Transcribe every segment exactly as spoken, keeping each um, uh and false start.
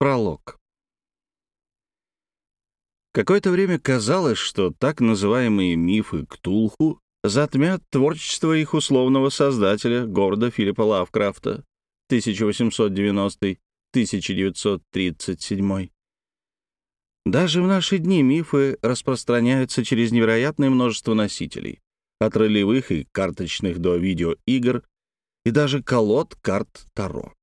Пролог. Какое-то время казалось, что так называемые мифы Ктулху затмят творчество их условного создателя, Говарда Филиппа Лавкрафта, тысяча восемьсот девяностый — тысяча девятьсот тридцать седьмой. Даже в наши дни мифы распространяются через невероятное множество носителей, от ролевых и карточных до видеоигр и даже колод карт Таро.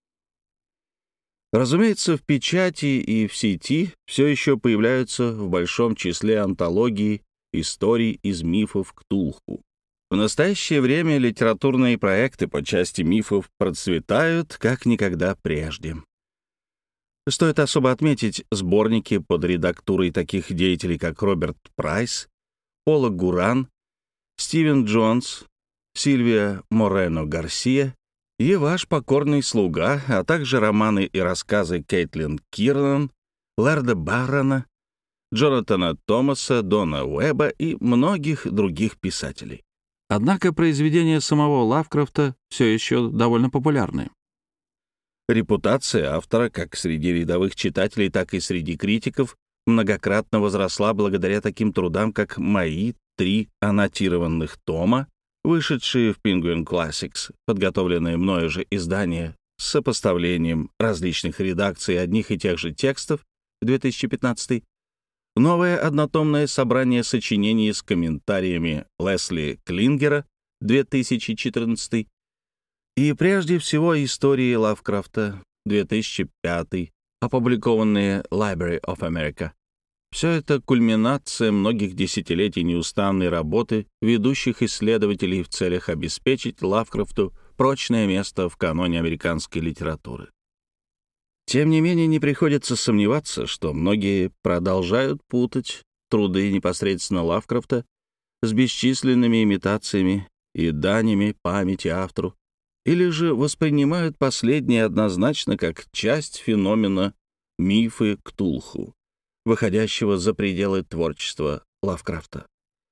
Разумеется, в печати и в сети все еще появляются в большом числе антологии историй из мифов Ктулху. В настоящее время литературные проекты по части мифов процветают как никогда прежде. Стоит особо отметить сборники под редактурой таких деятелей, как Роберт Прайс, Пола Гуран, Стивен Джонс, Сильвия Морено Гарсия и «Ваш покорный слуга», а также романы и рассказы Кейтлин Кирнан, Лэрда Баррона, Джонатана Томаса, Дона Уэбба и многих других писателей. Однако произведения самого Лавкрафта все еще довольно популярны. Репутация автора как среди рядовых читателей, так и среди критиков многократно возросла благодаря таким трудам, как «Мои три аннотированных тома», вышедшие в Penguin Classics, подготовленные мною же издания с сопоставлением различных редакций одних и тех же текстов, две тысячи пятнадцатый, новое однотомное собрание сочинений с комментариями Лесли Клингера, две тысячи четырнадцатый, и прежде всего истории Лавкрафта, две тысячи пятый, опубликованные Library of America. Все это кульминация многих десятилетий неустанной работы ведущих исследователей в целях обеспечить Лавкрафту прочное место в каноне американской литературы. Тем не менее, не приходится сомневаться, что многие продолжают путать труды непосредственно Лавкрафта с бесчисленными имитациями и данями памяти автору, или же воспринимают последние однозначно как часть феномена мифы Ктулху, выходящего за пределы творчества Лавкрафта.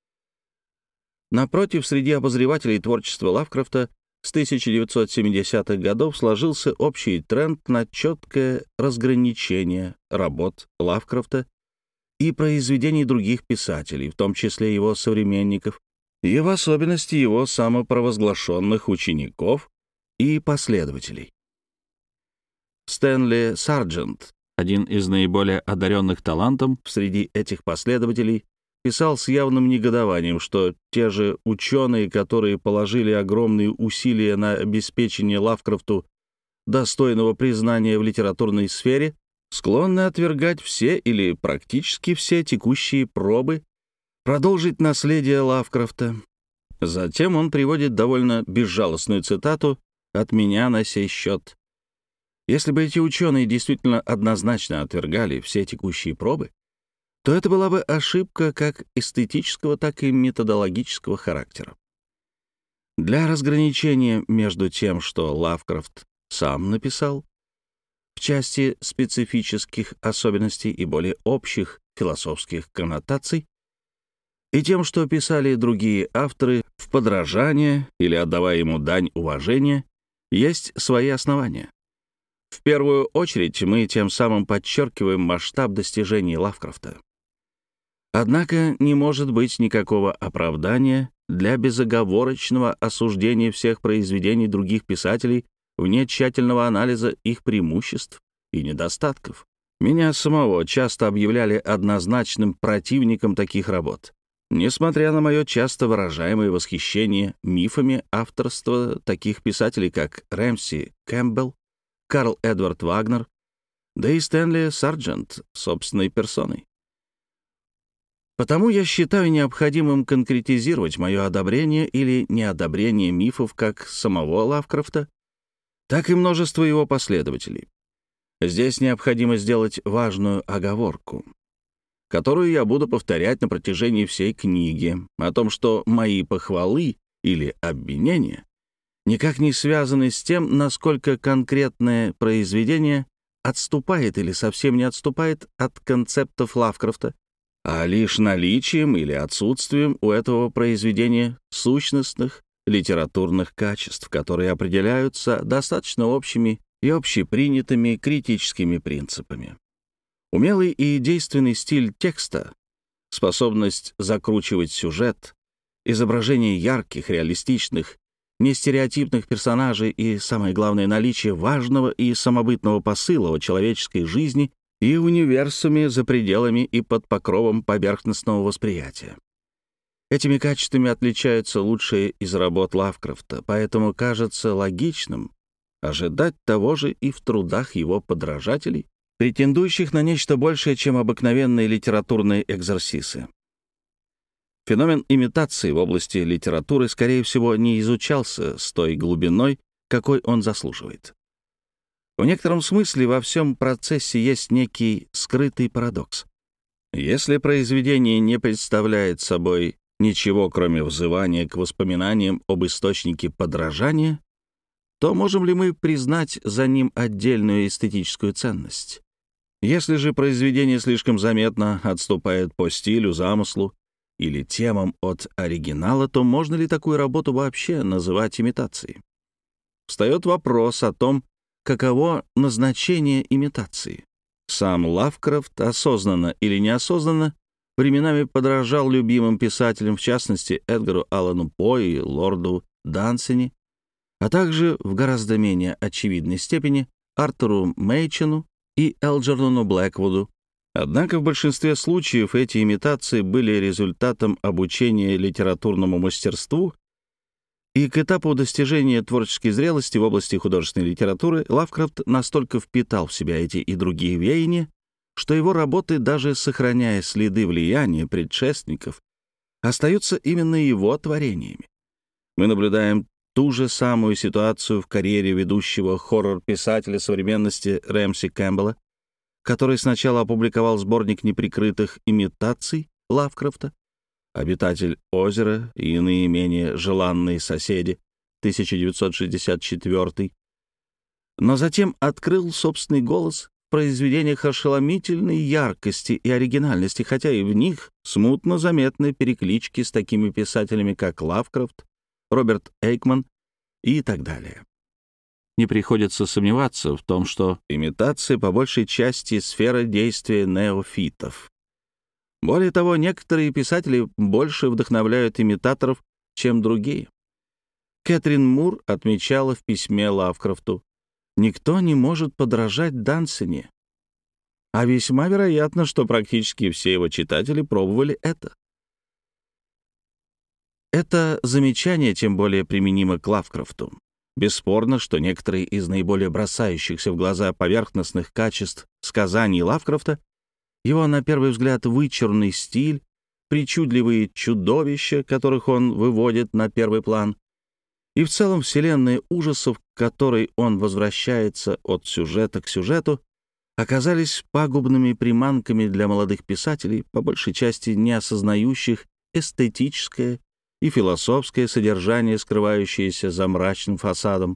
Напротив, среди обозревателей творчества Лавкрафта с тысяча девятьсот семидесятых годов сложился общий тренд на четкое разграничение работ Лавкрафта и произведений других писателей, в том числе его современников, и в особенности его самопровозглашенных учеников и последователей. Стэнли Сарджент, один из наиболее одаренных талантом среди этих последователей, писал с явным негодованием, что те же ученые, которые положили огромные усилия на обеспечение Лавкрафту достойного признания в литературной сфере, склонны отвергать все или практически все текущие пробы продолжить наследие Лавкрафта. Затем он приводит довольно безжалостную цитату от меня на сей счет. Если бы эти ученые действительно однозначно отвергали все текущие пробы, то это была бы ошибка как эстетического, так и методологического характера. Для разграничения между тем, что Лавкрафт сам написал, в части специфических особенностей и более общих философских коннотаций, и тем, что писали другие авторы в подражание или отдавая ему дань уважения, есть свои основания. В первую очередь мы тем самым подчеркиваем масштаб достижений Лавкрафта. Однако не может быть никакого оправдания для безоговорочного осуждения всех произведений других писателей вне тщательного анализа их преимуществ и недостатков. Меня самого часто объявляли однозначным противником таких работ, несмотря на мое часто выражаемое восхищение мифами авторства таких писателей, как Рэмси Кэмпбелл, Карл Эдвард Вагнер, да и Стэнли Сарджент собственной персоной. Потому я считаю необходимым конкретизировать мое одобрение или неодобрение мифов как самого Лавкрафта, так и множество его последователей. Здесь необходимо сделать важную оговорку, которую я буду повторять на протяжении всей книги, о том, что мои похвалы или обвинения никак не связаны с тем, насколько конкретное произведение отступает или совсем не отступает от концептов Лавкрафта, а лишь наличием или отсутствием у этого произведения сущностных литературных качеств, которые определяются достаточно общими и общепринятыми критическими принципами. Умелый и действенный стиль текста, способность закручивать сюжет, изображение ярких, реалистичных, нестереотипных персонажей и, самое главное, наличие важного и самобытного посыла о человеческой жизни и универсуме за пределами и под покровом поверхностного восприятия. Этими качествами отличаются лучшие из работ Лавкрафта, поэтому кажется логичным ожидать того же и в трудах его подражателей, претендующих на нечто большее, чем обыкновенные литературные экзерсисы. Феномен имитации в области литературы, скорее всего, не изучался с той глубиной, какой он заслуживает. В некотором смысле во всем процессе есть некий скрытый парадокс. Если произведение не представляет собой ничего, кроме взывания к воспоминаниям об источнике подражания, то можем ли мы признать за ним отдельную эстетическую ценность? Если же произведение слишком заметно отступает по стилю, замыслу или темам от оригинала, то можно ли такую работу вообще называть имитацией? Встает вопрос о том, каково назначение имитации. Сам Лавкрафт, осознанно или неосознанно, временами подражал любимым писателям, в частности, Эдгару Аллану По и лорду Дансени, а также в гораздо менее очевидной степени Артуру Мейчену и Элджернону Блэквуду. Однако в большинстве случаев эти имитации были результатом обучения литературному мастерству, и к этапу достижения творческой зрелости в области художественной литературы Лавкрафт настолько впитал в себя эти и другие веяния, что его работы, даже сохраняя следы влияния предшественников, остаются именно его творениями. Мы наблюдаем ту же самую ситуацию в карьере ведущего хоррор-писателя современности Рэмси Кэмпбелла, который сначала опубликовал сборник неприкрытых имитаций Лавкрафта «Обитатель озера и иные менее желанные соседи» тысяча девятьсот шестьдесят четвёртый, но затем открыл собственный голос в произведениях ошеломительной яркости и оригинальности, хотя и в них смутно заметны переклички с такими писателями, как Лавкрафт, Роберт Эйкман и так далее. Не приходится сомневаться в том, что имитации по большей части сфера действия неофитов. Более того, некоторые писатели больше вдохновляют имитаторов, чем другие. Кэтрин Мур отмечала в письме Лавкрафту: «Никто не может подражать Дансени, а весьма вероятно, что практически все его читатели пробовали это». Это замечание тем более применимо к Лавкрафту. Бесспорно, что некоторые из наиболее бросающихся в глаза поверхностных качеств сказаний Лавкрафта, его, на первый взгляд, вычурный стиль, причудливые чудовища, которых он выводит на первый план, и в целом вселенная ужасов, к которой он возвращается от сюжета к сюжету, оказались пагубными приманками для молодых писателей, по большей части не осознающих эстетическое и философское содержание, скрывающееся за мрачным фасадом.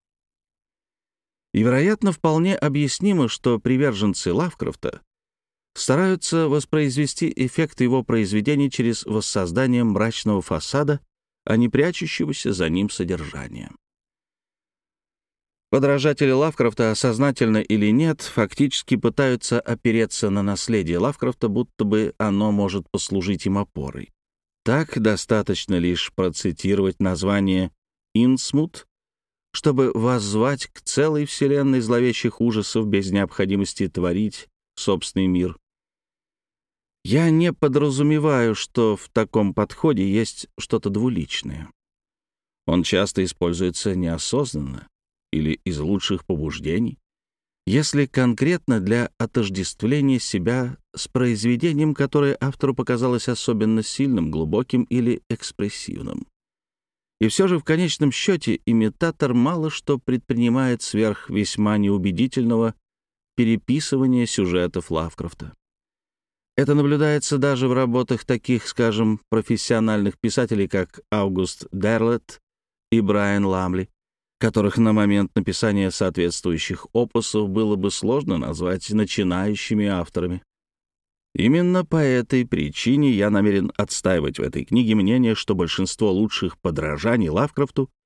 И, вероятно, вполне объяснимо, что приверженцы Лавкрафта стараются воспроизвести эффект его произведений через воссоздание мрачного фасада, а не прячущегося за ним содержания. Подражатели Лавкрафта, сознательно или нет, фактически пытаются опереться на наследие Лавкрафта, будто бы оно может послужить им опорой. Так достаточно лишь процитировать название «Инсмут», чтобы воззвать к целой вселенной зловещих ужасов без необходимости творить собственный мир. Я не подразумеваю, что в таком подходе есть что-то двуличное. Он часто используется неосознанно или из лучших побуждений, если конкретно для отождествления себя с произведением, которое автору показалось особенно сильным, глубоким или экспрессивным. И все же в конечном счете имитатор мало что предпринимает сверх весьма неубедительного переписывания сюжетов Лавкрафта. Это наблюдается даже в работах таких, скажем, профессиональных писателей, как Аугуст Дерлетт и Брайан Ламли, которых на момент написания соответствующих опусов было бы сложно назвать начинающими авторами. Именно по этой причине я намерен отстаивать в этой книге мнение, что большинство лучших подражаний Лавкрафту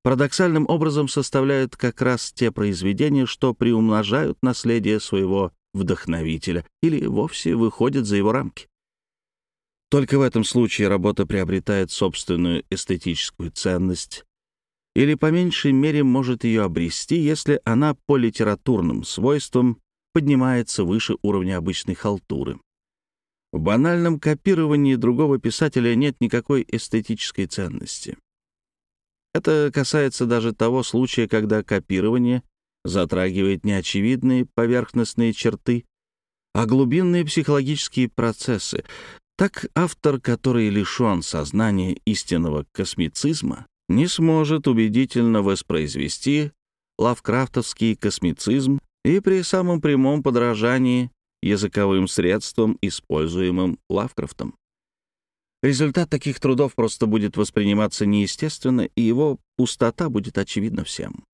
парадоксальным образом составляют как раз те произведения, что приумножают наследие своего вдохновителя или вовсе выходят за его рамки. Только в этом случае работа приобретает собственную эстетическую ценность или, по меньшей мере, может ее обрести, если она по литературным свойствам поднимается выше уровня обычной халтуры. В банальном копировании другого писателя нет никакой эстетической ценности. Это касается даже того случая, когда копирование затрагивает не очевидные поверхностные черты, а глубинные психологические процессы. Так автор, который лишен сознания истинного космицизма, не сможет убедительно воспроизвести лавкрафтовский космицизм и при самом прямом подражании языковым средствам, используемым Лавкрафтом. Результат таких трудов просто будет восприниматься неестественно, и его пустота будет очевидна всем.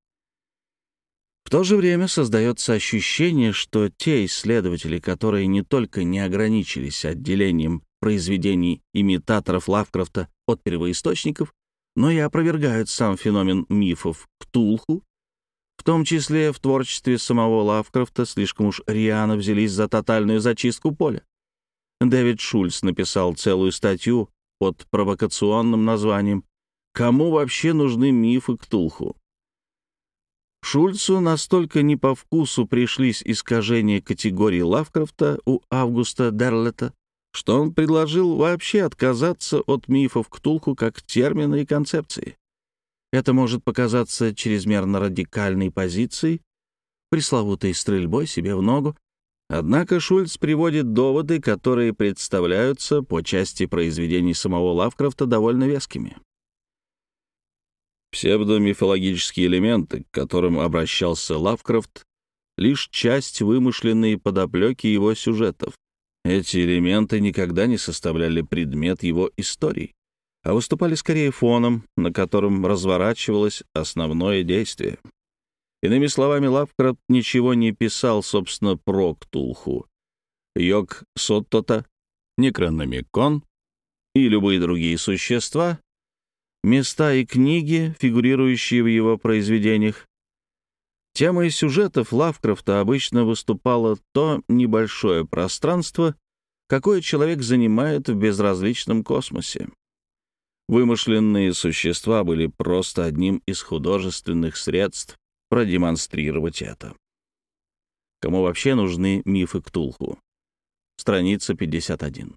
В то же время создается ощущение, что те исследователи, которые не только не ограничились отделением произведений имитаторов Лавкрафта от первоисточников, но и опровергают сам феномен мифов Ктулху, в том числе в творчестве самого Лавкрафта, слишком уж рьяно взялись за тотальную зачистку поля. Дэвид Шульц написал целую статью под провокационным названием «Кому вообще нужны мифы Ктулху?». Шульцу настолько не по вкусу пришлись искажения категории Лавкрафта у Августа Дерлета, что он предложил вообще отказаться от мифов Ктулху как термина и концепции. Это может показаться чрезмерно радикальной позицией, пресловутой стрельбой себе в ногу, однако Шульц приводит доводы, которые представляются по части произведений самого Лавкрафта довольно вескими. Псевдомифологические элементы, к которым обращался Лавкрафт, лишь часть вымышленной подоплеки его сюжетов. Эти элементы никогда не составляли предмет его историй, а выступали скорее фоном, на котором разворачивалось основное действие. Иными словами, Лавкрафт ничего не писал, собственно, про Ктулху, Йог-Соттота, Некрономикон и любые другие существа, места и книги, фигурирующие в его произведениях. Темой сюжетов Лавкрафта обычно выступало то небольшое пространство, какое человек занимает в безразличном космосе. Вымышленные существа были просто одним из художественных средств продемонстрировать это. Кому вообще нужны мифы Ктулху? Страница пятьдесят один.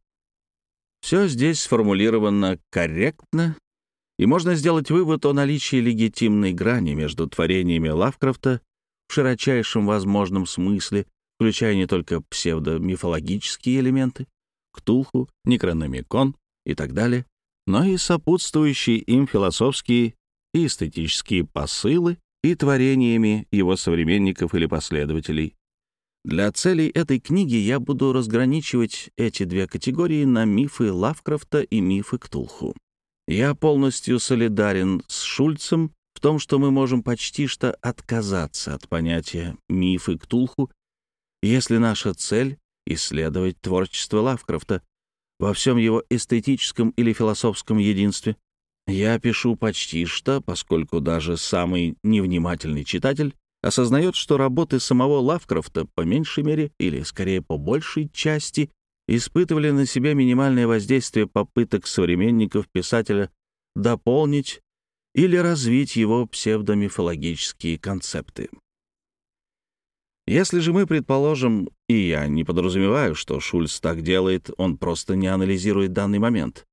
Все здесь сформулировано корректно, и можно сделать вывод о наличии легитимной грани между творениями Лавкрафта в широчайшем возможном смысле, включая не только псевдомифологические элементы, Ктулху, Некрономикон и так далее, но и сопутствующие им философские и эстетические посылы и творениями его современников или последователей. Для целей этой книги я буду разграничивать эти две категории на мифы Лавкрафта и мифы Ктулху. Я полностью солидарен с Шульцем в том, что мы можем почти что отказаться от понятия «мифы Ктулху», если наша цель — исследовать творчество Лавкрафта во всем его эстетическом или философском единстве. Я пишу почти что, поскольку даже самый невнимательный читатель осознает, что работы самого Лавкрафта по меньшей мере, или скорее по большей части, испытывали на себе минимальное воздействие попыток современников писателя дополнить или развить его псевдомифологические концепты. Если же мы предположим, и я не подразумеваю, что Шульц так делает, он просто не анализирует данный момент,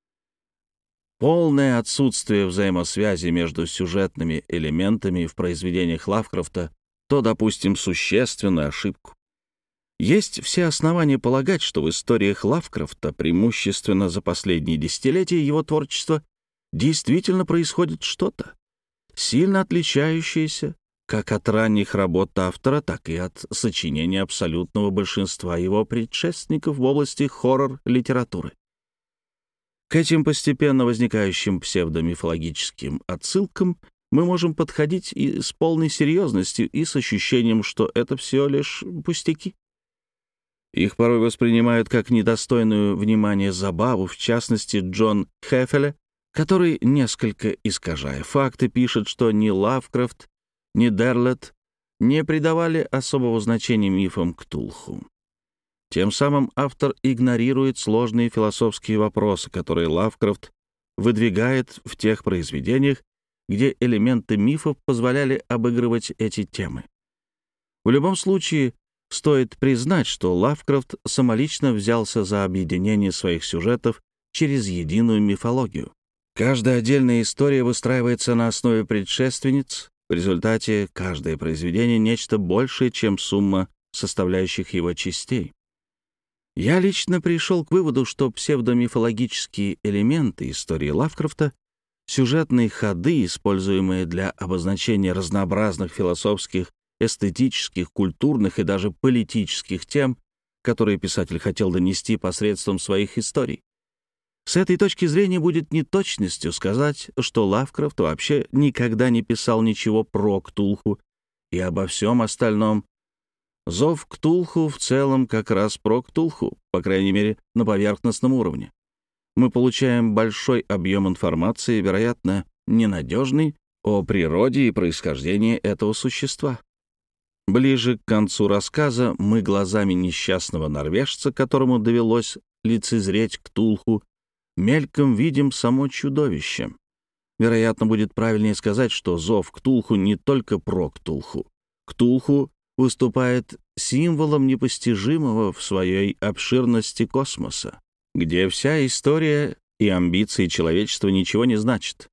полное отсутствие взаимосвязи между сюжетными элементами в произведениях Лавкрафта, то допустим существенную ошибку. Есть все основания полагать, что в историях Лавкрафта, преимущественно за последние десятилетия его творчества, действительно происходит что-то, сильно отличающееся как от ранних работ автора, так и от сочинений абсолютного большинства его предшественников в области хоррор-литературы. К этим постепенно возникающим псевдомифологическим отсылкам мы можем подходить и с полной серьезностью, и с ощущением, что это все лишь пустяки. Их порой воспринимают как недостойную внимания забаву, в частности, Джон Хеффеле, который, несколько искажая факты, пишет, что ни Лавкрафт, ни Дерлет не придавали особого значения мифам Ктулху. Тем самым автор игнорирует сложные философские вопросы, которые Лавкрафт выдвигает в тех произведениях, где элементы мифов позволяли обыгрывать эти темы. В любом случае, стоит признать, что Лавкрафт самолично взялся за объединение своих сюжетов через единую мифологию. Каждая отдельная история выстраивается на основе предшественниц. В результате каждое произведение — нечто большее, чем сумма составляющих его частей. Я лично пришел к выводу, что псевдомифологические элементы истории Лавкрафта, сюжетные ходы, используемые для обозначения разнообразных философских, эстетических, культурных и даже политических тем, которые писатель хотел донести посредством своих историй. С этой точки зрения будет неточностью сказать, что Лавкрафт вообще никогда не писал ничего про Ктулху и обо всем остальном. Зов Ктулху в целом как раз про Ктулху, по крайней мере, на поверхностном уровне. Мы получаем большой объем информации, вероятно, ненадежный, о природе и происхождении этого существа. Ближе к концу рассказа мы глазами несчастного норвежца, которому довелось лицезреть Ктулху, мельком видим само чудовище. Вероятно, будет правильнее сказать, что зов Ктулху не только про Ктулху. Ктулху выступает символом непостижимого в своей обширности космоса, где вся история и амбиции человечества ничего не значат.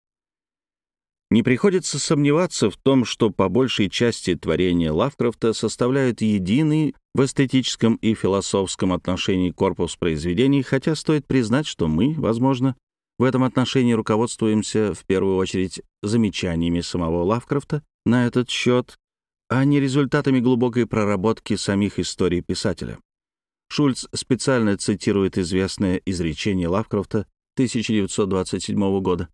Не приходится сомневаться в том, что по большей части творения Лавкрафта составляют единый в эстетическом и философском отношении корпус произведений, хотя стоит признать, что мы, возможно, в этом отношении руководствуемся в первую очередь замечаниями самого Лавкрафта на этот счет, а не результатами глубокой проработки самих историй писателя. Шульц специально цитирует известное изречение Лавкрафта тысяча девятьсот двадцать седьмого года.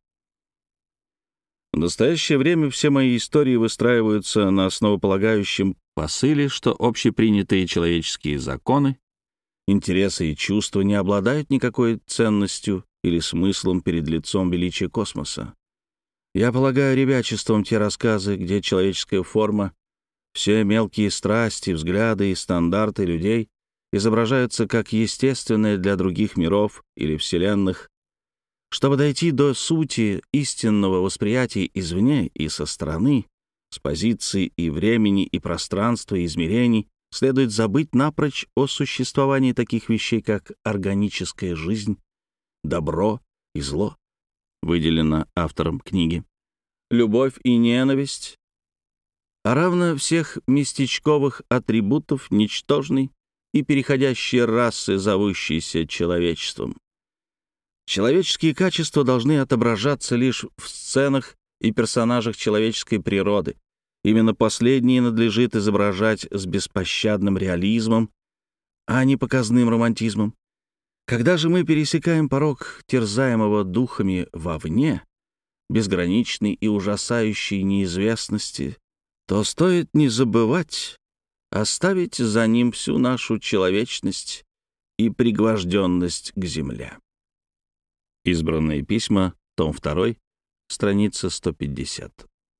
В настоящее время все мои истории выстраиваются на основополагающем посыле, что общепринятые человеческие законы, интересы и чувства не обладают никакой ценностью или смыслом перед лицом величия космоса. Я полагаю ребячеством те рассказы, где человеческая форма, все мелкие страсти, взгляды и стандарты людей изображаются как естественные для других миров или вселенных. Чтобы дойти до сути истинного восприятия извне и со стороны, с позиции и времени, и пространства, и измерений, следует забыть напрочь о существовании таких вещей, как органическая жизнь, добро и зло, выделено автором книги, любовь и ненависть, а равно всех местечковых атрибутов ничтожной и переходящей расы, зовущейся человечеством. Человеческие качества должны отображаться лишь в сценах и персонажах человеческой природы. Именно последние надлежит изображать с беспощадным реализмом, а не показным романтизмом. Когда же мы пересекаем порог терзаемого духами вовне, безграничной и ужасающей неизвестности, то стоит не забывать оставить за ним всю нашу человечность и пригвожденность к земле. Избранные письма, том два, страница сто пятьдесят.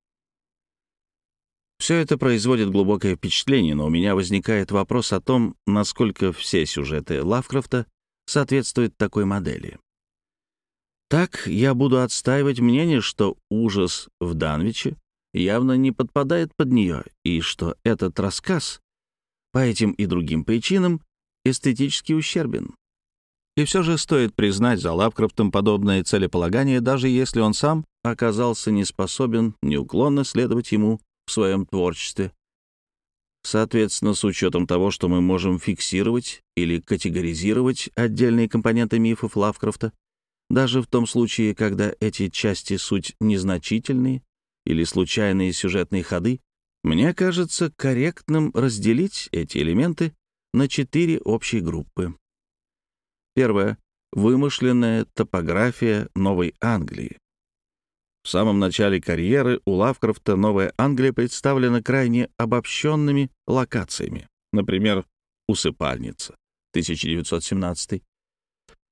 Все это производит глубокое впечатление, но у меня возникает вопрос о том, насколько все сюжеты Лавкрафта соответствуют такой модели. Так я буду отстаивать мнение, что ужас в Данвиче явно не подпадает под нее, и что этот рассказ по этим и другим причинам эстетически ущербен. И все же стоит признать за Лавкрафтом подобное целеполагание, даже если он сам оказался не способен неуклонно следовать ему в своем творчестве. Соответственно, с учетом того, что мы можем фиксировать или категоризировать отдельные компоненты мифов Лавкрафта, даже в том случае, когда эти части суть незначительные или случайные сюжетные ходы, мне кажется корректным разделить эти элементы на четыре общие группы. Первое. Вымышленная топография Новой Англии. В самом начале карьеры у Лавкрафта Новая Англия представлена крайне обобщенными локациями. Например, Усыпальница, тысяча девятьсот семнадцатый,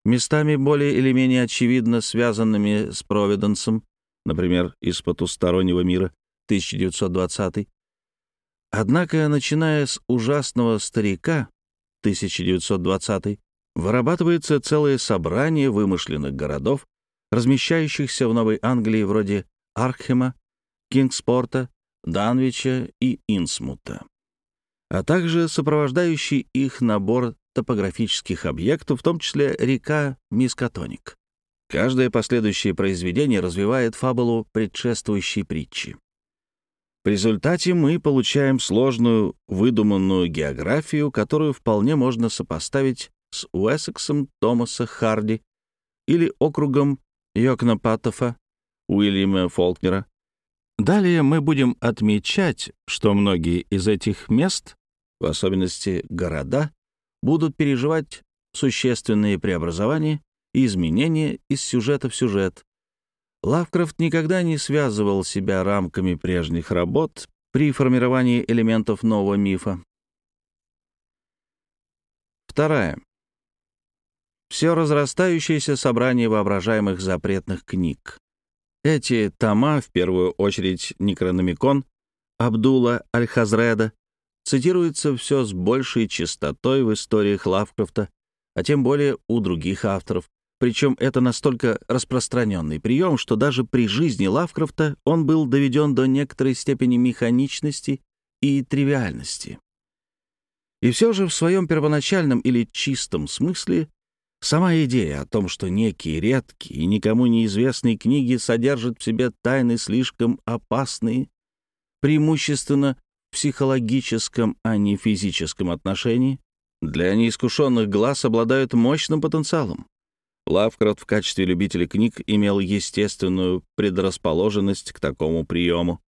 местами более или менее очевидно связанными с Провиденсом, например, из «Потустороннего мира» тысяча девятьсот двадцатый. Однако, начиная с «Ужасного старика» тысяча девятьсот двадцатый, вырабатывается целое собрание вымышленных городов, размещающихся в Новой Англии вроде Аркхема, Кингспорта, Данвича и Инсмута, а также сопровождающий их набор топографических объектов, в том числе река Мискатоник. Каждое последующее произведение развивает фабулу предшествующей притчи. В результате мы получаем сложную выдуманную географию, которую вполне можно сопоставить с Уэссексом Томаса Харди или округом Йокнапатофа Уильяма Фолкнера. Далее мы будем отмечать, что многие из этих мест, в особенности города, будут переживать существенные преобразования и изменения из сюжета в сюжет. Лавкрафт никогда не связывал себя рамками прежних работ при формировании элементов нового мифа. Вторая. Все разрастающееся собрание воображаемых запретных книг. Эти тома, в первую очередь Некрономикон Абдула Аль-Хазреда, цитируются все с большей частотой в историях Лавкрафта, а тем более у других авторов. Причем это настолько распространенный прием, что даже при жизни Лавкрафта он был доведен до некоторой степени механичности и тривиальности. И все же в своем первоначальном или чистом смысле сама идея о том, что некие редкие и никому неизвестные книги содержат в себе тайны слишком опасные, преимущественно в психологическом, а не физическом отношении, для неискушенных глаз обладают мощным потенциалом. Лавкрафт в качестве любителя книг имел естественную предрасположенность к такому приему.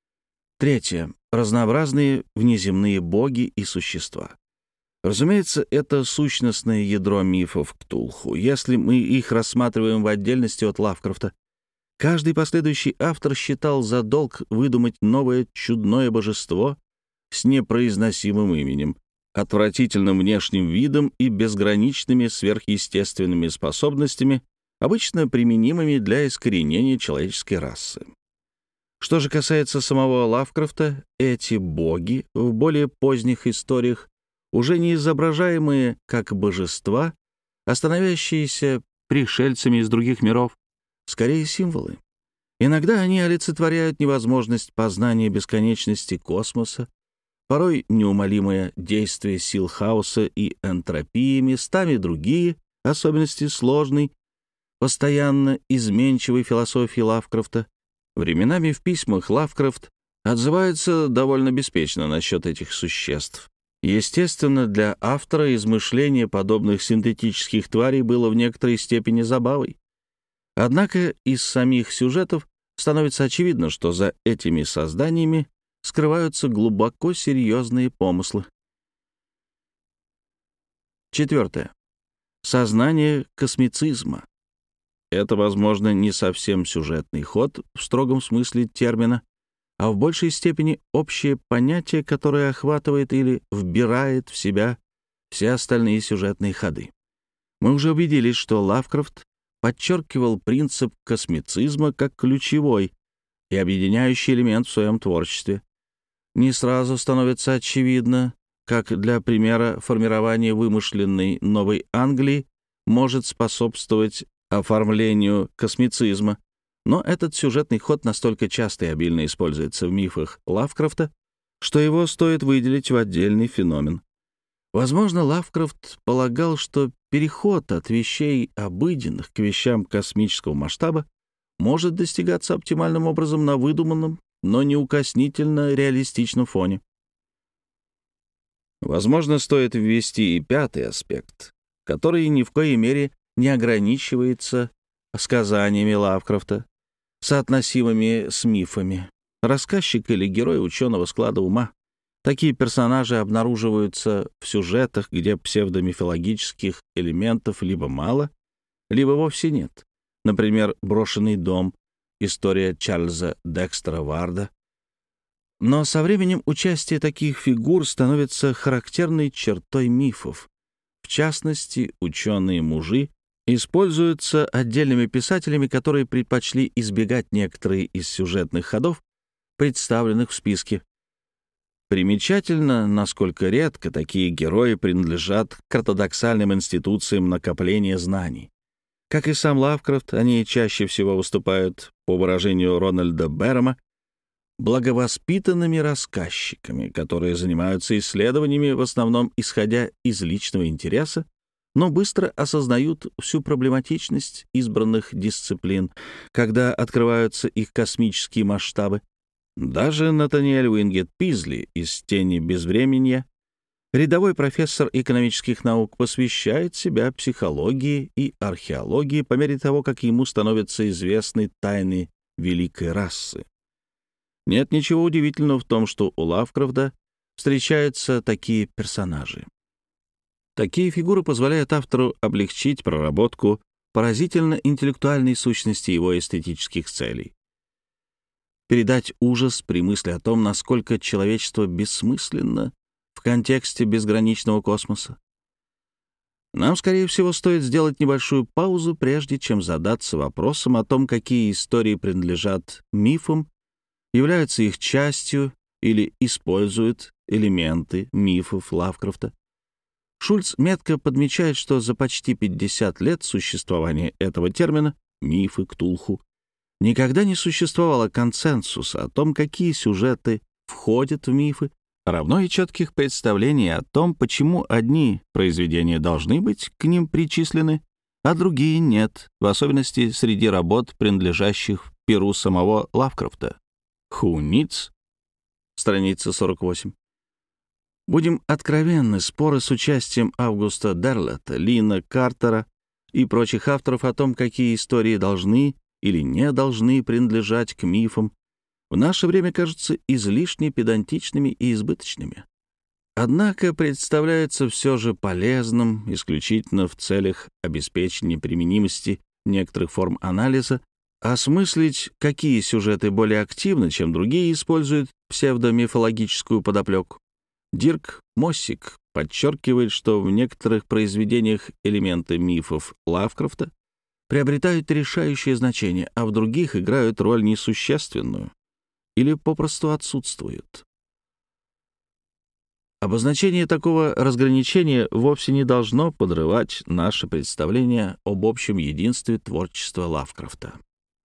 Третье. Разнообразные внеземные боги и существа. Разумеется, это сущностное ядро мифов Ктулху, если мы их рассматриваем в отдельности от Лавкрафта. Каждый последующий автор считал за долг выдумать новое чудное божество с непроизносимым именем, отвратительным внешним видом и безграничными сверхъестественными способностями, обычно применимыми для искоренения человеческой расы. Что же касается самого Лавкрафта, эти боги в более поздних историях уже не изображаемые как божества, а становящиеся пришельцами из других миров, скорее символы. Иногда они олицетворяют невозможность познания бесконечности космоса, порой неумолимое действие сил хаоса и энтропии, местами другие особенности сложной, постоянно изменчивой философии Лавкрафта. Временами в письмах Лавкрафт отзывается довольно беспечно насчет этих существ. Естественно, для автора измышление подобных синтетических тварей было в некоторой степени забавой. Однако из самих сюжетов становится очевидно, что за этими созданиями скрываются глубоко серьезные помыслы. Четвертое. Сознание космицизма. Это, возможно, не совсем сюжетный ход в строгом смысле термина, а в большей степени общее понятие, которое охватывает или вбирает в себя все остальные сюжетные ходы. Мы уже убедились, что Лавкрафт подчеркивал принцип космицизма как ключевой и объединяющий элемент в своем творчестве. Не сразу становится очевидно, как для примера формирование вымышленной Новой Англии может способствовать оформлению космицизма, но этот сюжетный ход настолько часто и обильно используется в мифах Лавкрафта, что его стоит выделить в отдельный феномен. Возможно, Лавкрафт полагал, что переход от вещей обыденных к вещам космического масштаба может достигаться оптимальным образом на выдуманном, но неукоснительно реалистичном фоне. Возможно, стоит ввести и пятый аспект, который ни в коей мере не ограничивается сказаниями Лавкрафта, соотносимыми с мифами. Рассказчик или герой ученого склада ума. Такие персонажи обнаруживаются в сюжетах, где псевдомифологических элементов либо мало, либо вовсе нет. Например, «Брошенный дом», история Чарльза Декстера Варда. Но со временем участие таких фигур становится характерной чертой мифов. В частности, ученые-мужи используются отдельными писателями, которые предпочли избегать некоторые из сюжетных ходов, представленных в списке. Примечательно, насколько редко такие герои принадлежат к ортодоксальным институциям накопления знаний. Как и сам Лавкрафт, они чаще всего выступают, по выражению Рональда Беррома, благовоспитанными рассказчиками, которые занимаются исследованиями в основном исходя из личного интереса, но быстро осознают всю проблематичность избранных дисциплин, когда открываются их космические масштабы. Даже Натаниэль Уингет Пизли из «Тени безвременья», рядовой профессор экономических наук, посвящает себя психологии и археологии по мере того, как ему становятся известны тайны великой расы. Нет ничего удивительного в том, что у Лавкрафта встречаются такие персонажи. Такие фигуры позволяют автору облегчить проработку поразительно интеллектуальной сущности его эстетических целей. Передать ужас при мысли о том, насколько человечество бессмысленно в контексте безграничного космоса. Нам, скорее всего, стоит сделать небольшую паузу, прежде чем задаться вопросом о том, какие истории принадлежат мифам, являются их частью или используют элементы мифов Лавкрафта. Шульц метко подмечает, что за почти пятьдесят лет существования этого термина «мифы Ктулху» никогда не существовало консенсуса о том, какие сюжеты входят в мифы, равно и четких представлений о том, почему одни произведения должны быть к ним причислены, а другие нет, в особенности среди работ, принадлежащих перу самого Лавкрафта. Хуниц, страница сорок восемь. Будем откровенны, споры с участием Августа Дерлета, Лина Картера и прочих авторов о том, какие истории должны или не должны принадлежать к мифам, в наше время кажутся излишне педантичными и избыточными. Однако представляется все же полезным, исключительно в целях обеспечения применимости некоторых форм анализа, осмыслить, какие сюжеты более активно, чем другие, используют псевдомифологическую подоплеку. Дирк Моссик подчеркивает, что в некоторых произведениях элементы мифов Лавкрафта приобретают решающее значение, а в других играют роль несущественную или попросту отсутствуют. Обозначение такого разграничения вовсе не должно подрывать наше представление об общем единстве творчества Лавкрафта.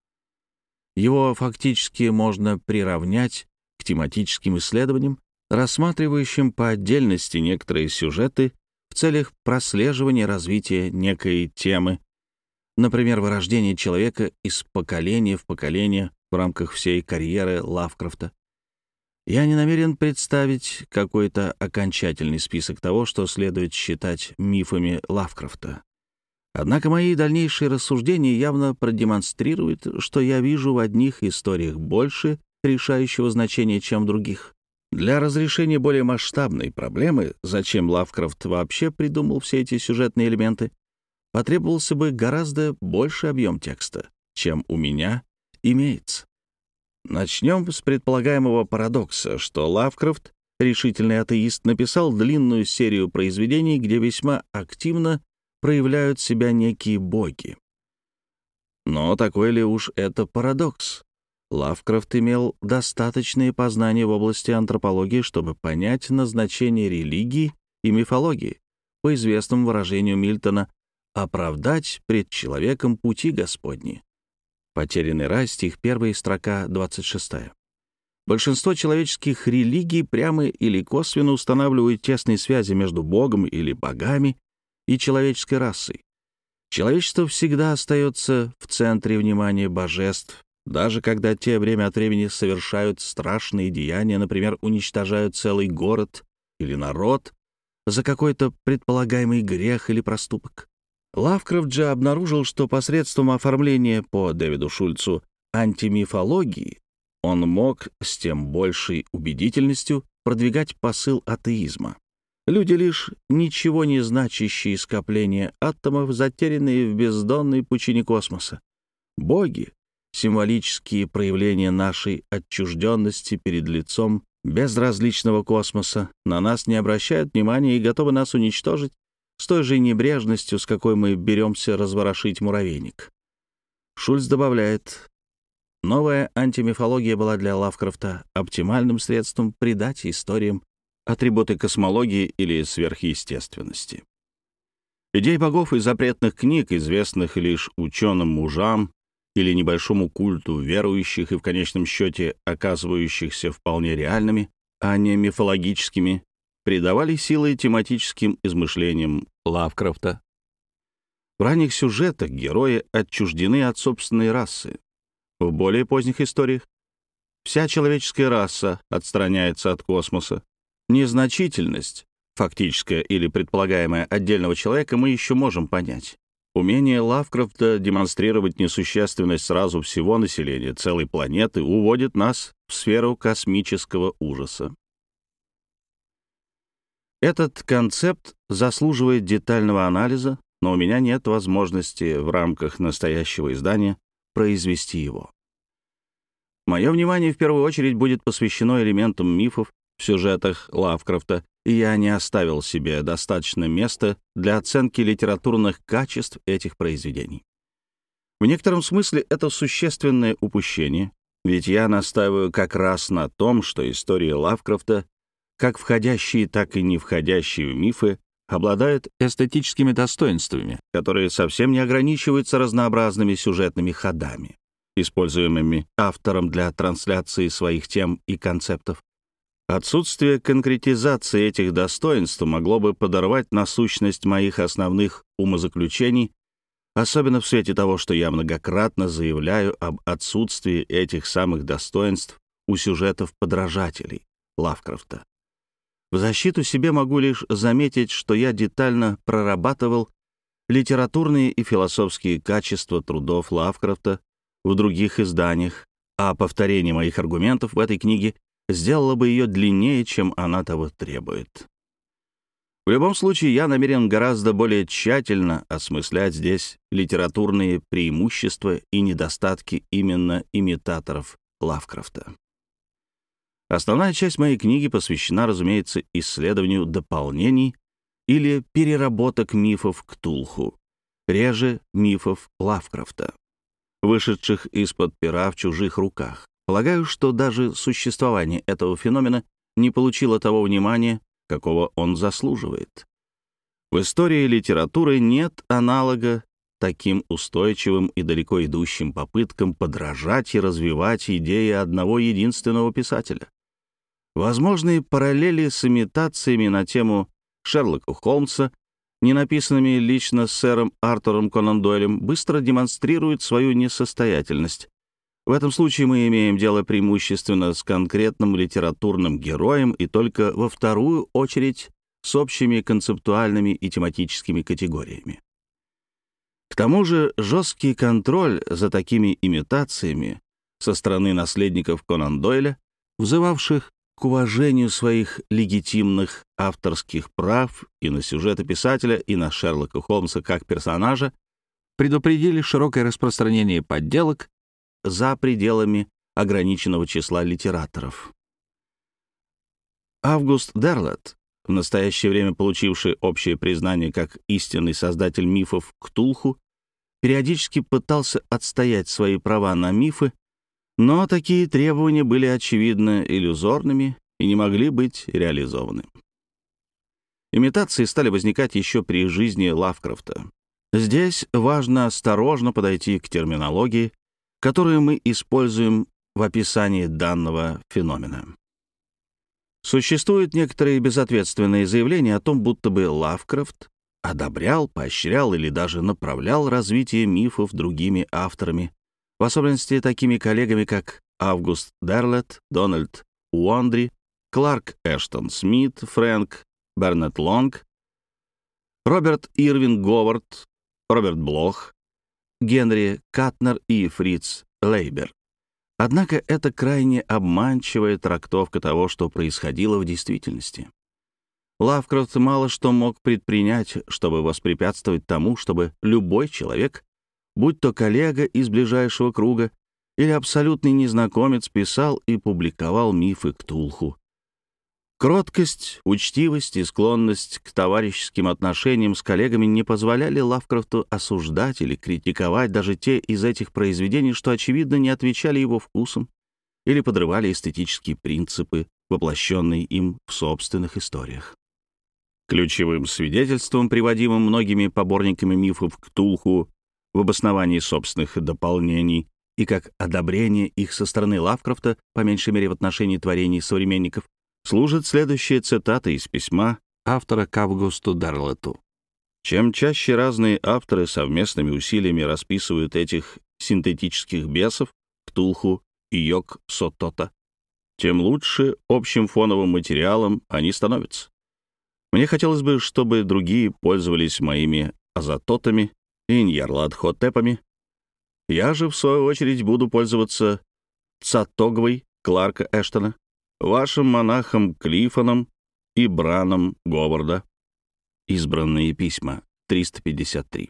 Его фактически можно приравнять к тематическим исследованиям, рассматривающим по отдельности некоторые сюжеты в целях прослеживания развития некой темы, например, вырождение человека из поколения в поколение в рамках всей карьеры Лавкрафта. Я не намерен представить какой-то окончательный список того, что следует считать мифами Лавкрафта. Однако мои дальнейшие рассуждения явно продемонстрируют, что я вижу в одних историях больше решающего значения, чем в других. Для разрешения более масштабной проблемы, зачем Лавкрафт вообще придумал все эти сюжетные элементы, потребовался бы гораздо больший объем текста, чем у меня имеется. Начнем с предполагаемого парадокса, что Лавкрафт, решительный атеист, написал длинную серию произведений, где весьма активно проявляют себя некие боги. Но такой ли уж это парадокс? Лавкрафт имел достаточные познания в области антропологии, чтобы понять назначение религии и мифологии, по известному выражению Мильтона, оправдать пред человеком пути Господни. «Потерянный рай», стих один, строка двадцать шесть. Большинство человеческих религий прямо или косвенно устанавливают тесные связи между Богом или богами и человеческой расой. Человечество всегда остается в центре внимания божеств, даже когда те время от времени совершают страшные деяния, например, уничтожают целый город или народ за какой-то предполагаемый грех или проступок. Лавкрафт же обнаружил, что посредством оформления по Дэвиду Шульцу антимифологии он мог с тем большей убедительностью продвигать посыл атеизма. Люди лишь ничего не значащие скопления атомов, затерянные в бездонной пучине космоса. Боги — символические проявления нашей отчужденности перед лицом безразличного космоса, на нас не обращают внимания и готовы нас уничтожить, с той же небрежностью, с какой мы беремся разворошить муравейник. Шульц добавляет, новая антимифология была для Лавкрафта оптимальным средством придать историям атрибуты космологии или сверхъестественности. Идей богов и запретных книг, известных лишь ученым мужам или небольшому культу верующих и в конечном счете оказывающихся вполне реальными, а не мифологическими, придавали силы тематическим измышлениям Лавкрафта. В ранних сюжетах герои отчуждены от собственной расы. В более поздних историях вся человеческая раса отстраняется от космоса. Незначительность, фактическая или предполагаемая отдельного человека, мы еще можем понять. Умение Лавкрафта демонстрировать несущественность сразу всего населения целой планеты уводит нас в сферу космического ужаса. Этот концепт заслуживает детального анализа, но у меня нет возможности в рамках настоящего издания произвести его. Мое внимание в первую очередь будет посвящено элементам мифов в сюжетах Лавкрафта, и я не оставил себе достаточно места для оценки литературных качеств этих произведений. В некотором смысле это существенное упущение, ведь я настаиваю как раз на том, что истории Лавкрафта, как входящие, так и не входящие в мифы, обладают эстетическими достоинствами, которые совсем не ограничиваются разнообразными сюжетными ходами, используемыми автором для трансляции своих тем и концептов. Отсутствие конкретизации этих достоинств могло бы подорвать насущность моих основных умозаключений, особенно в свете того, что я многократно заявляю об отсутствии этих самых достоинств у сюжетов подражателей Лавкрафта. В защиту себе могу лишь заметить, что я детально прорабатывал литературные и философские качества трудов Лавкрафта в других изданиях, а повторение моих аргументов в этой книге сделало бы ее длиннее, чем она того требует. В любом случае, я намерен гораздо более тщательно осмыслять здесь литературные преимущества и недостатки именно имитаторов Лавкрафта. Основная часть моей книги посвящена, разумеется, исследованию дополнений или переработок мифов Ктулху, реже мифов Лавкрафта, вышедших из-под пера в чужих руках. Полагаю, что даже существование этого феномена не получило того внимания, какого он заслуживает. В истории литературы нет аналога таким устойчивым и далеко идущим попыткам подражать и развивать идеи одного единственного писателя. Возможные параллели с имитациями на тему Шерлока Холмса, не написанными лично сэром Артуром Конан Дойлем, быстро демонстрируют свою несостоятельность. В этом случае мы имеем дело преимущественно с конкретным литературным героем и только во вторую очередь с общими концептуальными и тематическими категориями. К тому же жесткий контроль за такими имитациями со стороны наследников Конан Дойля, взывавших к уважению своих легитимных авторских прав и на сюжеты писателя, и на Шерлока Холмса как персонажа, предупредили широкое распространение подделок за пределами ограниченного числа литераторов. Август Дерлет, в настоящее время получивший общее признание как истинный создатель мифов Ктулху, периодически пытался отстоять свои права на мифы, но такие требования были очевидно иллюзорными и не могли быть реализованы. Имитации стали возникать еще при жизни Лавкрафта. Здесь важно осторожно подойти к терминологии, которую мы используем в описании данного феномена. Существуют некоторые безответственные заявления о том, будто бы Лавкрафт одобрял, поощрял или даже направлял развитие мифов другими авторами, в особенности такими коллегами, как Август Дерлет, Дональд Уондри, Кларк Эштон Смит, Фрэнк Бернет Лонг, Роберт Ирвин Говард, Роберт Блох, Генри Катнер и Фриц Лейбер. Однако это крайне обманчивая трактовка того, что происходило в действительности. Лавкрафт мало что мог предпринять, чтобы воспрепятствовать тому, чтобы любой человек, будь то коллега из ближайшего круга или абсолютный незнакомец, писал и публиковал мифы Ктулху. Кроткость, учтивость и склонность к товарищеским отношениям с коллегами не позволяли Лавкрафту осуждать или критиковать даже те из этих произведений, что, очевидно, не отвечали его вкусам или подрывали эстетические принципы, воплощенные им в собственных историях. Ключевым свидетельством, приводимым многими поборниками мифов Ктулху в обосновании собственных дополнений и как одобрение их со стороны Лавкрафта, по меньшей мере в отношении творений современников, служит следующая цитата из письма автора к Августу Дарлету. Чем чаще разные авторы совместными усилиями расписывают этих синтетических бесов, Ктулху и Йог-Сотота, тем лучше общим фоновым материалом они становятся. Мне хотелось бы, чтобы другие пользовались моими азатотами и ньярлатхотепами. Я же, в свою очередь, буду пользоваться Цатогвой Кларка Эштона, вашим монахом Клиффоном и Браном Говарда. Избранные письма, триста пятьдесят три.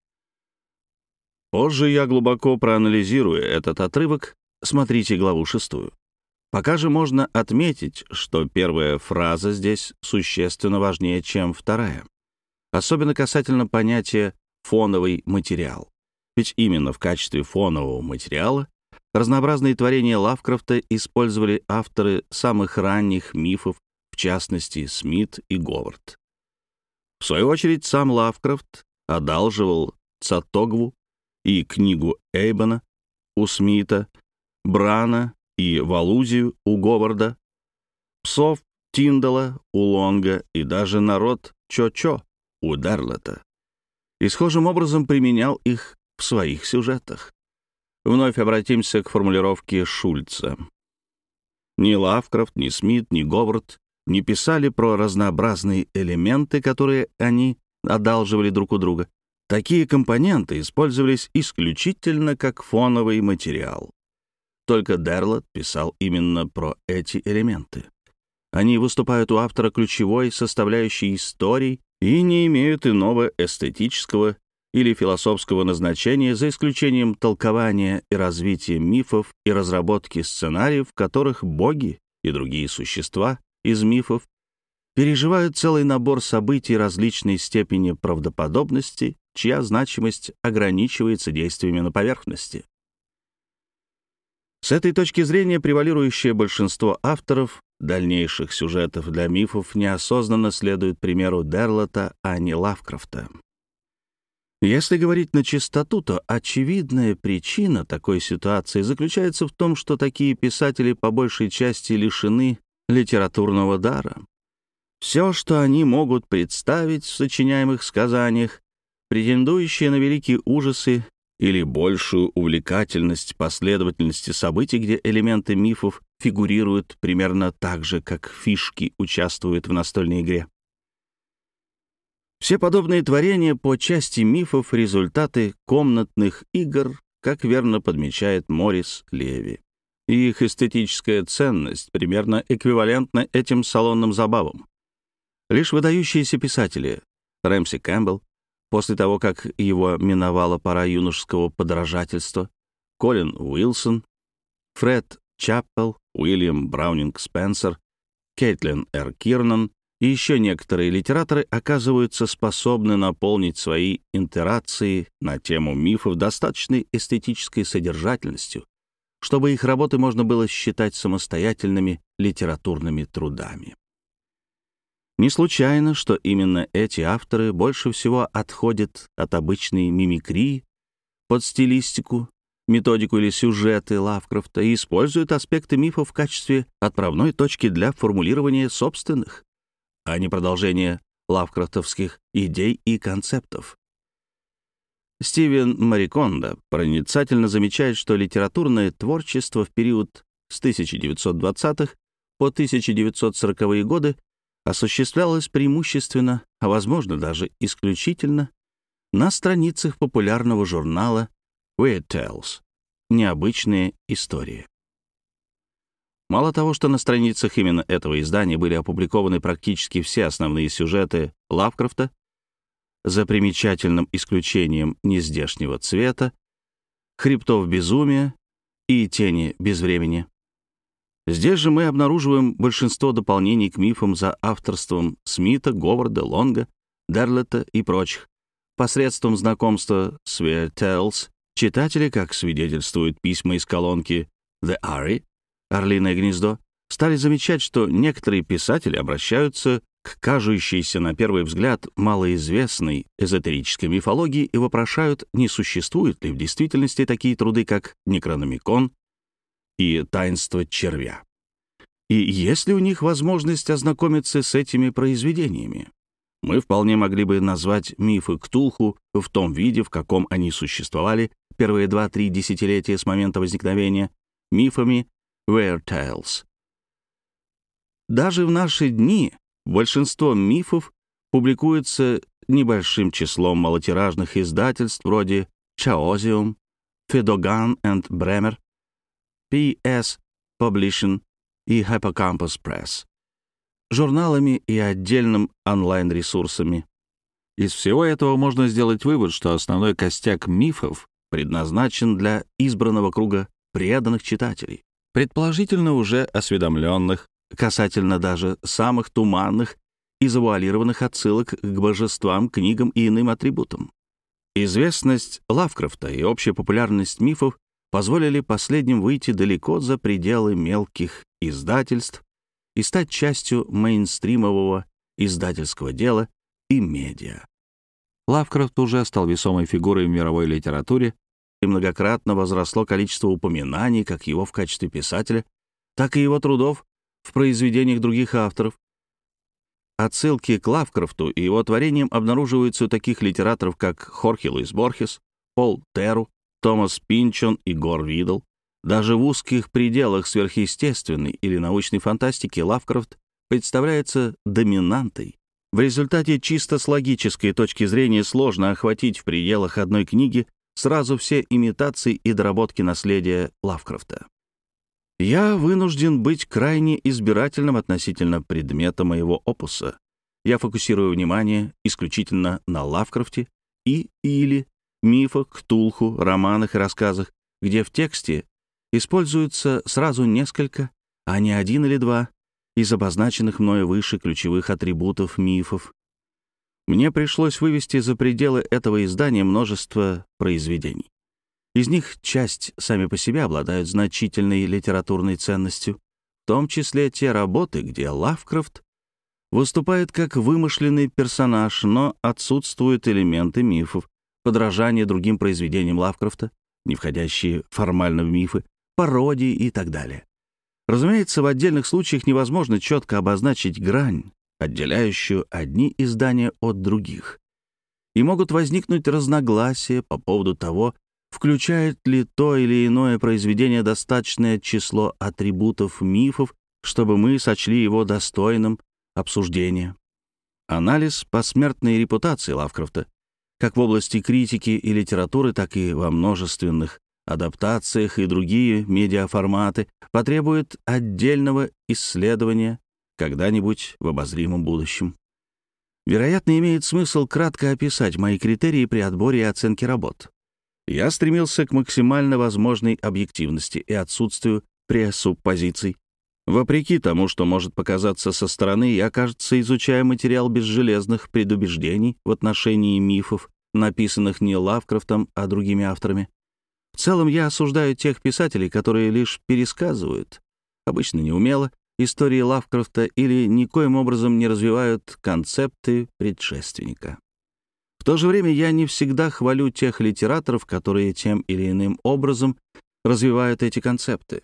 Позже я глубоко проанализирую этот отрывок, смотрите главу шестую. Пока же можно отметить, что первая фраза здесь существенно важнее, чем вторая, особенно касательно понятия «фоновый материал». Ведь именно в качестве фонового материала разнообразные творения Лавкрафта использовали авторы самых ранних мифов, в частности, Смит и Говард. В свою очередь, сам Лавкрафт одалживал Цатогву и книгу Эйбона у Смита, Брана и Валузию у Говарда, псов Тиндала у Лонга и даже народ Чо-Чо у Дарлета. И схожим образом применял их в своих сюжетах. Вновь обратимся к формулировке Шульца. Ни Лавкрафт, ни Смит, ни Говард не писали про разнообразные элементы, которые они одалживали друг у друга. Такие компоненты использовались исключительно как фоновый материал. Только Дарлет писал именно про эти элементы. Они выступают у автора ключевой составляющей историй и не имеют иного эстетического или философского назначения, за исключением толкования и развития мифов и разработки сценариев, в которых боги и другие существа из мифов переживают целый набор событий различной степени правдоподобности, чья значимость ограничивается действиями на поверхности. С этой точки зрения превалирующее большинство авторов дальнейших сюжетов для мифов неосознанно следует примеру Дарлета, а не Лавкрафта. Если говорить на чистоту, то очевидная причина такой ситуации заключается в том, что такие писатели по большей части лишены литературного дара. Все, что они могут представить в сочиняемых сказаниях, претендующие на великие ужасы или большую увлекательность последовательности событий, где элементы мифов фигурируют примерно так же, как фишки участвуют в настольной игре. Все подобные творения по части мифов — результаты комнатных игр, как верно подмечает Морис Леви. И их эстетическая ценность примерно эквивалентна этим салонным забавам. Лишь выдающиеся писатели Рэмси Кэмпбелл, после того, как его миновала пора юношеского подражательства, Колин Уилсон, Фред Чаппелл, Уильям Браунинг Спенсер, Кейтлин Р. Кирнан и еще некоторые литераторы оказываются способны наполнить свои интерации на тему мифов достаточной эстетической содержательностью, чтобы их работы можно было считать самостоятельными литературными трудами. Не случайно, что именно эти авторы больше всего отходят от обычной мимикрии под стилистику, методику или сюжеты Лавкрафта и используют аспекты мифов в качестве отправной точки для формулирования собственных, а не продолжения лавкрафтовских идей и концептов. Стивен Марикондо проницательно замечает, что литературное творчество в период с тысяча девятьсот двадцатых по тысяча девятьсот сороковые годы осуществлялось преимущественно, а возможно даже исключительно, на страницах популярного журнала Weird Tales «Необычные истории». Мало того, что на страницах именно этого издания были опубликованы практически все основные сюжеты Лавкрафта, за примечательным исключением «Нездешнего цвета», «Хребтов безумия» и «Тени безвремени», Здесь же мы обнаруживаем большинство дополнений к мифам за авторством Смита, Говарда, Лонга, Дерлета и прочих. Посредством знакомства с Weird Tales читатели, как свидетельствуют письма из колонки «The Arie» «Орлиное гнездо», стали замечать, что некоторые писатели обращаются к кажущейся на первый взгляд малоизвестной эзотерической мифологии и вопрошают, не существуют ли в действительности такие труды, как «Некрономикон» и «Таинство червя». И есть ли у них возможность ознакомиться с этими произведениями? Мы вполне могли бы назвать мифы Ктулху в том виде, в каком они существовали первые два-три десятилетия с момента возникновения, мифами Weird Tales. Даже в наши дни большинство мифов публикуется небольшим числом малотиражных издательств вроде Chaosium, Fedogan and Bremer, пи эс Publishing и Hippocampus Press, журналами и отдельным онлайн-ресурсами. Из всего этого можно сделать вывод, что основной костяк мифов предназначен для избранного круга преданных читателей, предположительно уже осведомленных касательно даже самых туманных и завуалированных отсылок к божествам, книгам и иным атрибутам. Известность Лавкрафта и общая популярность мифов позволили последним выйти далеко за пределы мелких издательств и стать частью мейнстримового издательского дела и медиа. Лавкрафт уже стал весомой фигурой в мировой литературе, и многократно возросло количество упоминаний как его в качестве писателя, так и его трудов в произведениях других авторов. Отсылки к Лавкрафту и его творениям обнаруживаются у таких литераторов, как Хорхе Луис Борхес, Пол Теру, Томас Пинчон и Гор Видл. Даже в узких пределах сверхъестественной или научной фантастики Лавкрафт представляется доминантой. В результате чисто с логической точки зрения сложно охватить в пределах одной книги сразу все имитации и доработки наследия Лавкрафта. Я вынужден быть крайне избирательным относительно предмета моего опуса. Я фокусирую внимание исключительно на Лавкрафте и или мифах, Ктулху, романах и рассказах, где в тексте используются сразу несколько, а не один или два из обозначенных мною выше ключевых атрибутов мифов. Мне пришлось вывести за пределы этого издания множество произведений. Из них часть сами по себе обладают значительной литературной ценностью, в том числе те работы, где Лавкрафт выступает как вымышленный персонаж, но отсутствуют элементы мифов, подражание другим произведениям Лавкрафта, не входящие формально в мифы, пародии и так далее. Разумеется, в отдельных случаях невозможно четко обозначить грань, отделяющую одни издания от других. И могут возникнуть разногласия по поводу того, включает ли то или иное произведение достаточное число атрибутов мифов, чтобы мы сочли его достойным обсуждения. Анализ посмертной репутации Лавкрафта, как в области критики и литературы, так и во множественных адаптациях и другие медиаформаты, потребует отдельного исследования когда-нибудь в обозримом будущем. Вероятно, имеет смысл кратко описать мои критерии при отборе и оценке работ. Я стремился к максимально возможной объективности и отсутствию пресуппозиций. Вопреки тому, что может показаться со стороны, я, кажется, изучаю материал без железных предубеждений в отношении мифов, написанных не Лавкрафтом, а другими авторами. В целом я осуждаю тех писателей, которые лишь пересказывают, обычно неумело, истории Лавкрафта или никоим образом не развивают концепты предшественника. В то же время я не всегда хвалю тех литераторов, которые тем или иным образом развивают эти концепты.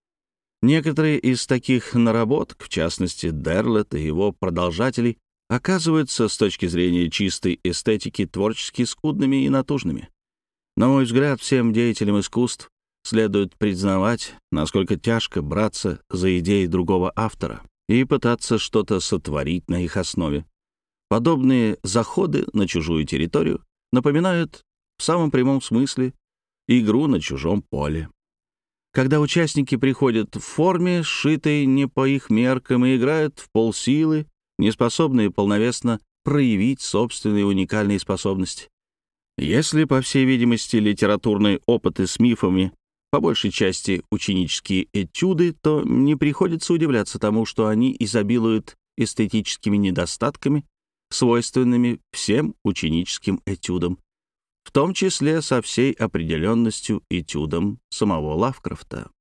Некоторые из таких наработок, в частности, Дерлет и его продолжателей, оказываются с точки зрения чистой эстетики творчески скудными и натужными. На мой взгляд, всем деятелям искусств следует признавать, насколько тяжко браться за идеи другого автора и пытаться что-то сотворить на их основе. Подобные заходы на чужую территорию напоминают в самом прямом смысле игру на чужом поле. Когда участники приходят в форме, сшитой не по их меркам, и играют в полсилы, не способные полновесно проявить собственные уникальные способности. Если, по всей видимости, литературные опыты с мифами по большей части ученические этюды, то не приходится удивляться тому, что они изобилуют эстетическими недостатками, свойственными всем ученическим этюдам, в том числе со всей определенностью этюдам самого Лавкрафта.